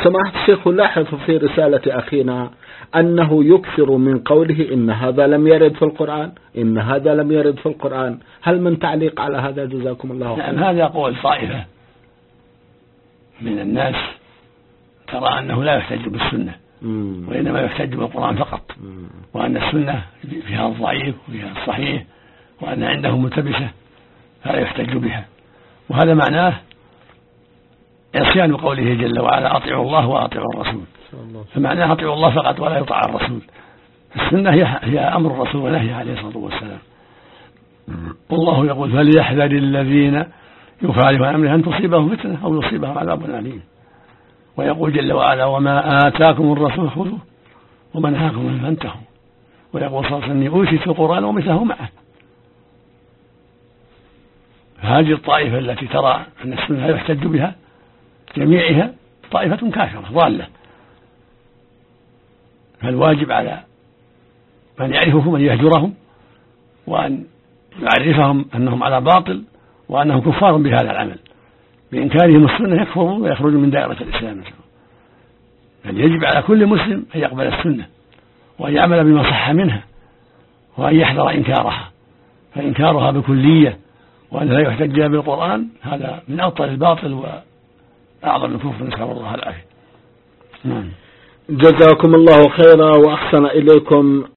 سماحة الشيخ، لاحظ في رسالة أخينا أنه يكثر من قوله إن هذا لم يرد في القرآن، إن هذا لم يرد في القرآن. هل من تعليق على هذا؟ جزاكم الله خيرا. نعم، هذا قول طائفة من الناس ترى أنه لا يحتج بالسنة وإنما يحتج بالقرآن فقط، وأن السنة فيها الضعيف وفيها الصحيح، وأن عندهم ملتبسة فلا يحتج بها. وهذا معناه عصيان قوله جل وعلا أطيعوا الله وأطيعوا الرسول، فمعناه أطيعوا الله فقط ولا يطاع الرسول. السنة هي أمر الرسول ونهي عليه الصلاة والسلام. والله يقول فليحذر الذين يخالفون عن أمره أن تصيبهم فتنة أو يصيبهم عذاب أليم. ويقول جل وعلا وما آتاكم الرسول خذوه وما نهاكم عنه فانتهوا. ويقول صلى الله عليه وسلم أوتيت القرآن ومثله معه. هذه الطائفة التي ترى أن السنة لا يحتج بها جميعها طائفة كافرة ضالة، فالواجب على من يعرفهم أن يهجرهم وأن يعرفهم أنهم على باطل وأنهم كفار بهذا العمل. بإنكارهم السنة يكفرون ويخرجون من دائرة الإسلام. يعني يجب على كل مسلم أن يقبل السنة وأن يعمل بما صح منها وأن يحذر إنكارها، فإنكارها بكلية وأن لا يحتج بالقرآن هذا من أبطل الباطل وأعظم الكفر، نسأل الله العافية. جزاكم الله خيرا وأحسن إليكم